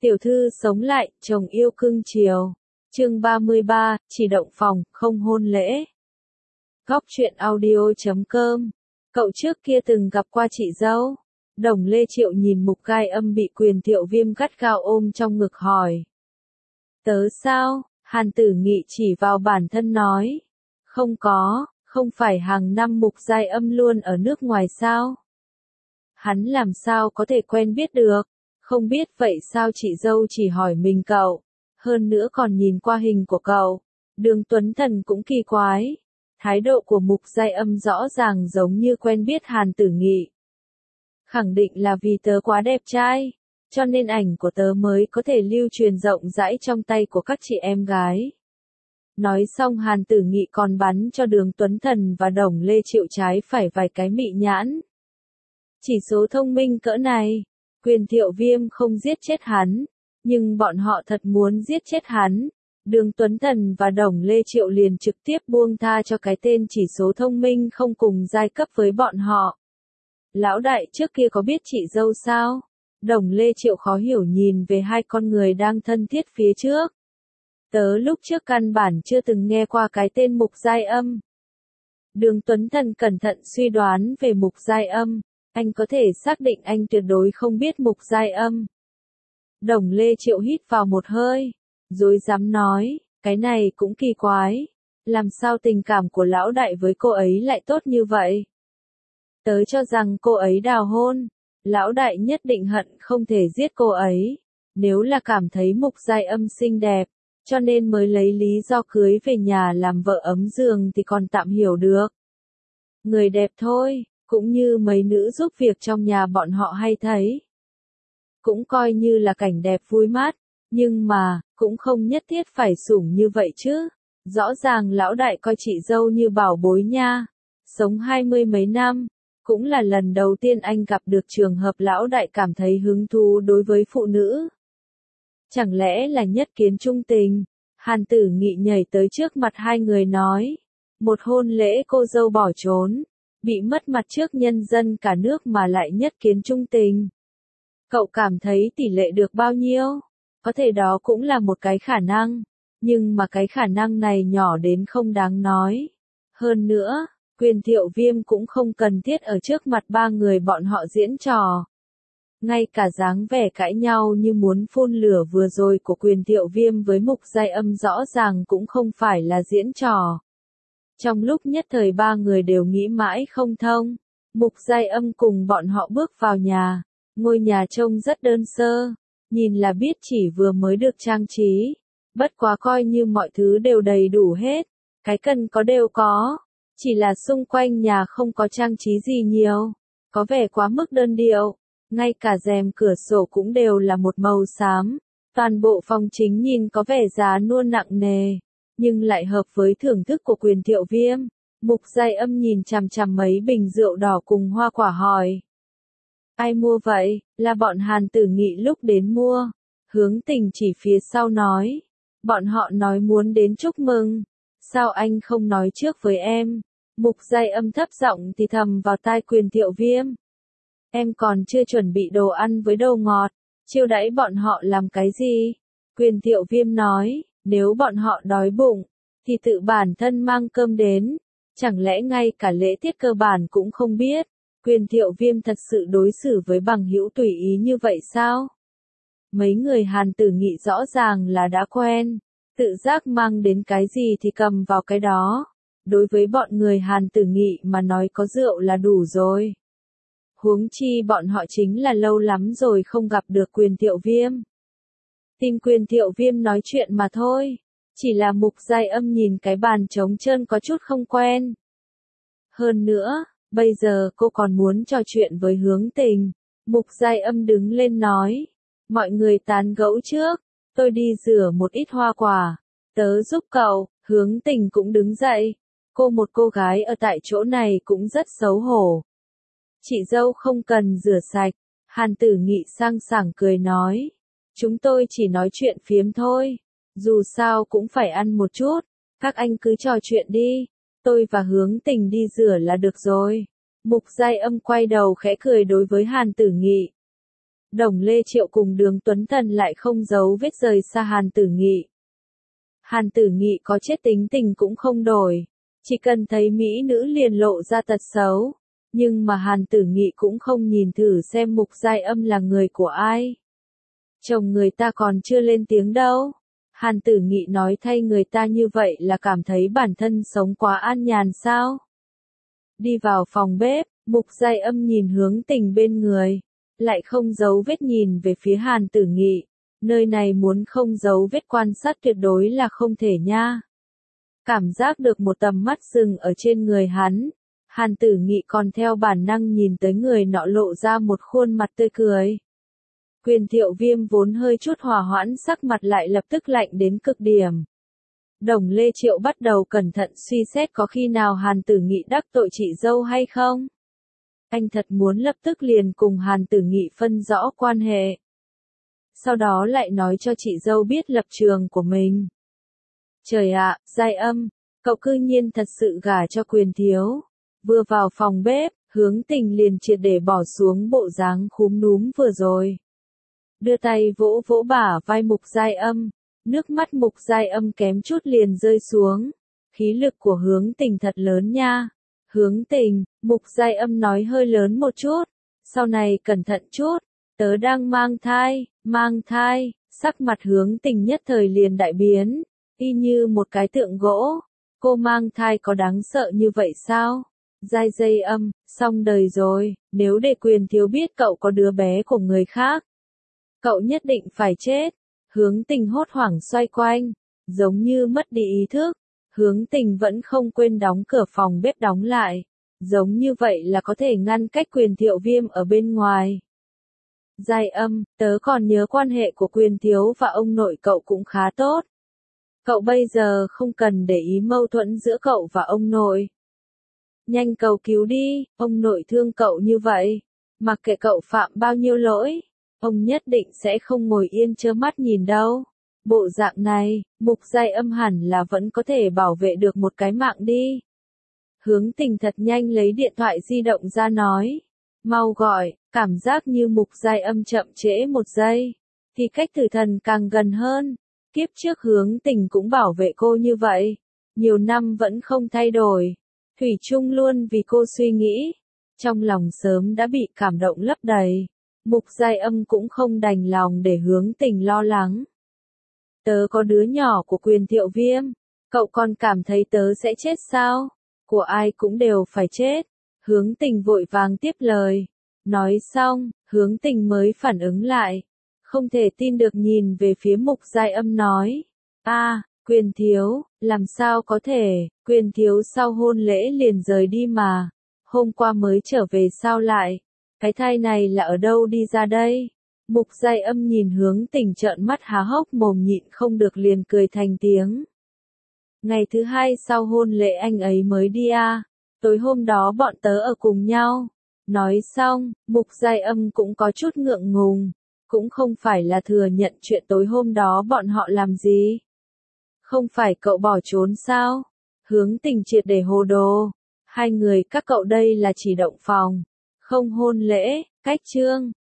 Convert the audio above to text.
Tiểu thư sống lại, chồng yêu cưng chiều. Chương 33, chỉ động phòng, không hôn lễ. Góc truyện audio.com. Cậu trước kia từng gặp qua chị dâu. Đồng Lê Triệu nhìn Mục Gai Âm bị Quyền Thiệu Viêm gắt gao ôm trong ngực hỏi. Tớ sao? Hàn Tử Nghị chỉ vào bản thân nói. Không có, không phải hàng năm Mục Gai Âm luôn ở nước ngoài sao? Hắn làm sao có thể quen biết được? Không biết vậy sao chị dâu chỉ hỏi mình cậu, hơn nữa còn nhìn qua hình của cậu. Đường Tuấn Thần cũng kỳ quái. Thái độ của Mục Gai Âm rõ ràng giống như quen biết Hàn Tử Nghị. Khẳng định là vì tớ quá đẹp trai, cho nên ảnh của tớ mới có thể lưu truyền rộng rãi trong tay của các chị em gái. Nói xong Hàn Tử Nghị còn bắn cho Đường Tuấn Thần và Đồng Lê Triệu trái phải vài cái mị nhãn. Chỉ số thông minh cỡ này, Quyền Thiệu Viêm không giết chết hắn, nhưng bọn họ thật muốn giết chết hắn. Đường Tuấn Thần và Đồng Lê Triệu liền trực tiếp buông tha cho cái tên chỉ số thông minh không cùng giai cấp với bọn họ. Lão đại trước kia có biết chị dâu sao? Đồng Lê Triệu khó hiểu nhìn về hai con người đang thân thiết phía trước. Tớ lúc trước căn bản chưa từng nghe qua cái tên Mục Gai Âm. Đường Tuấn Thần cẩn thận suy đoán về Mục Gai Âm. Anh có thể xác định anh tuyệt đối không biết Mục Gai Âm. Đồng Lê Triệu hít vào một hơi, dối dám nói, cái này cũng kỳ quái. Làm sao tình cảm của lão đại với cô ấy lại tốt như vậy? Tớ cho rằng cô ấy đào hôn, lão đại nhất định hận không thể giết cô ấy. Nếu là cảm thấy Mục Gai Âm xinh đẹp, cho nên mới lấy lý do cưới về nhà làm vợ ấm giường thì còn tạm hiểu được. Người đẹp thôi, cũng như mấy nữ giúp việc trong nhà bọn họ hay thấy. Cũng coi như là cảnh đẹp vui mắt, nhưng mà, cũng không nhất thiết phải sủng như vậy chứ. Rõ ràng lão đại coi chị dâu như bảo bối nha. Sống 20 mấy năm, cũng là lần đầu tiên anh gặp được trường hợp lão đại cảm thấy hứng thú đối với phụ nữ. Chẳng lẽ là nhất kiến trung tình? Hàn Tử Nghị nhảy tới trước mặt hai người nói. Một hôn lễ cô dâu bỏ trốn, bị mất mặt trước nhân dân cả nước mà lại nhất kiến trung tình. Cậu cảm thấy tỷ lệ được bao nhiêu? Có thể đó cũng là một cái khả năng, nhưng mà cái khả năng này nhỏ đến không đáng nói. Hơn nữa, Quyền Thiệu Viêm cũng không cần thiết ở trước mặt ba người bọn họ diễn trò. Ngay cả dáng vẻ cãi nhau như muốn phun lửa vừa rồi của Quyền Thiệu Viêm với Mục Gai Âm rõ ràng cũng không phải là diễn trò. Trong lúc nhất thời ba người đều nghĩ mãi không thông, Mục Gai Âm cùng bọn họ bước vào nhà. Ngôi nhà trông rất đơn sơ, nhìn là biết chỉ vừa mới được trang trí. Bất quá coi như mọi thứ đều đầy đủ hết, cái cần có đều có. Chỉ là xung quanh nhà không có trang trí gì nhiều, có vẻ quá mức đơn điệu. Ngay cả rèm cửa sổ cũng đều là một màu xám. Toàn bộ phòng chính nhìn có vẻ giá nua nặng nề, nhưng lại hợp với thưởng thức của Quyền Thiệu Viêm. Mục Gai Âm nhìn chằm chằm mấy bình rượu đỏ cùng hoa quả hỏi. Ai mua vậy? Là bọn Hàn Tử Nghị lúc đến mua. Hướng Tình chỉ phía sau nói. Bọn họ nói muốn đến chúc mừng. Sao anh không nói trước với em? Mục Gai Âm thấp giọng thì thầm vào tai Quyền Thiệu Viêm. Em còn chưa chuẩn bị đồ ăn với đồ ngọt. Chiêu đãi bọn họ làm cái gì? Quyền Thiệu Viêm nói. Nếu bọn họ đói bụng, thì tự bản thân mang cơm đến. Chẳng lẽ ngay cả lễ tiết cơ bản cũng không biết? Quyền Thiệu Viêm thật sự đối xử với bằng hữu tùy ý như vậy sao? Mấy người Hàn Tử Nghị rõ ràng là đã quen, tự giác mang đến cái gì thì cầm vào cái đó. Đối với bọn người Hàn Tử Nghị mà nói có rượu là đủ rồi. Huống chi bọn họ chính là lâu lắm rồi không gặp được Quyền Thiệu Viêm. Tìm Quyền Thiệu Viêm nói chuyện mà thôi, chỉ là Mục Gai Âm nhìn cái bàn trống trơn có chút không quen. Hơn nữa, bây giờ cô còn muốn trò chuyện với Hướng Tình. Mục Gai Âm đứng lên nói. Mọi người tán gẫu trước, tôi đi rửa một ít hoa quả. Tớ giúp cậu. Hướng Tình cũng đứng dậy. Một cô gái ở tại chỗ này cũng rất xấu hổ. Chị dâu không cần rửa sạch. Hàn Tử Nghị sang sảng cười nói. Chúng tôi chỉ nói chuyện phiếm thôi. Dù sao cũng phải ăn một chút. Các anh cứ trò chuyện đi. Tôi và Hướng Tình đi rửa là được rồi. Mục Gai Âm quay đầu khẽ cười đối với Hàn Tử Nghị. Đồng Lê Triệu cùng Đường Tuấn Thần lại không giấu vết rời xa Hàn Tử Nghị. Hàn Tử Nghị có chết tính tình cũng không đổi, chỉ cần thấy mỹ nữ liền lộ ra tật xấu, nhưng mà Hàn Tử Nghị cũng không nhìn thử xem Mục Giai Âm là người của ai. Chồng người ta còn chưa lên tiếng đâu. Hàn Tử Nghị nói thay người ta như vậy là cảm thấy bản thân sống quá an nhàn sao? Đi vào phòng bếp, Mục Giai Âm nhìn Hướng Tình bên người, lại không giấu vết nhìn về phía Hàn Tử Nghị, nơi này muốn không giấu vết quan sát tuyệt đối là không thể nha. Cảm giác được một tầm mắt dừng ở trên người hắn, Hàn Tử Nghị còn theo bản năng nhìn tới người nọ lộ ra một khuôn mặt tươi cười. Quyền Thiệu Viêm vốn hơi chút hòa hoãn sắc mặt lại lập tức lạnh đến cực điểm. Đồng Lê Triệu bắt đầu cẩn thận suy xét có khi nào Hàn Tử Nghị đắc tội chị dâu hay không. Anh thật muốn lập tức liền cùng Hàn Tử Nghị phân rõ quan hệ. Sau đó lại nói cho chị dâu biết lập trường của mình. Trời ạ, Giai Âm, cậu cư nhiên thật sự gả cho Quyền thiếu. Vừa vào phòng bếp, Hướng Tình liền triệt để bỏ xuống bộ dáng khúm núm vừa rồi. Đưa tay vỗ vỗ bả vai Mục Giai Âm, nước mắt Mục Giai Âm kém chút liền rơi xuống. Khí lực của Hướng Tình thật lớn nha. Hướng Tình, Mục Giai Âm nói hơi lớn một chút, sau này cẩn thận chút, tớ đang mang thai, sắc mặt Hướng Tình nhất thời liền đại biến, y như một cái tượng gỗ. Cô mang thai có đáng sợ như vậy sao? Giai Âm, xong đời rồi, nếu để Quyền thiếu biết cậu có đứa bé của người khác, cậu nhất định phải chết. Hướng Tình hốt hoảng xoay quanh, giống như mất đi ý thức. Hướng Tình vẫn không quên đóng cửa phòng bếp đóng lại, giống như vậy là có thể ngăn cách Quyền Thiệu Viêm ở bên ngoài. Giai Âm, tớ còn nhớ quan hệ của Quyền thiếu và ông nội cậu cũng khá tốt. Cậu bây giờ không cần để ý mâu thuẫn giữa cậu và ông nội. Nhanh cầu cứu đi, ông nội thương cậu như vậy, mặc kệ cậu phạm bao nhiêu lỗi, ông nhất định sẽ không ngồi yên trơ mắt nhìn đâu. Bộ dạng này, Mục Giai Âm hẳn là vẫn có thể bảo vệ được một cái mạng đi. Hướng Tình thật nhanh lấy điện thoại di động ra nói. Mau gọi, cảm giác như Mục Giai Âm chậm trễ một giây, thì cách tử thần càng gần hơn. Kiếp trước Hướng Tình cũng bảo vệ cô như vậy, nhiều năm vẫn không thay đổi. Thủy chung luôn vì cô suy nghĩ, trong lòng sớm đã bị cảm động lấp đầy. Mục Giai Âm cũng không đành lòng để Hướng Tình lo lắng. Tớ có đứa nhỏ của Quyền Thiệu Viêm, cậu còn cảm thấy tớ sẽ chết sao? Của ai cũng đều phải chết. Hướng Tình vội vàng tiếp lời. Nói xong, Hướng Tình mới phản ứng lại. Không thể tin được nhìn về phía Mục Giai Âm nói. Quyền thiếu, làm sao có thể, Quyền thiếu sau hôn lễ liền rời đi mà. Hôm qua mới trở về sao lại? Cái thai này là ở đâu đi ra đây? Mục Giai Âm nhìn Hướng Tình trợn mắt há hốc mồm nhịn không được liền cười thành tiếng. Ngày thứ hai sau hôn lễ anh ấy mới đi tối hôm đó bọn tớ ở cùng nhau. Nói xong, Mục Giai Âm cũng có chút ngượng ngùng, cũng không phải là thừa nhận chuyện tối hôm đó bọn họ làm gì. Không phải cậu bỏ trốn sao? Hướng Tình triệt để hồ đồ. Hai người các cậu đây là chỉ động phòng, không hôn lễ, cách chương.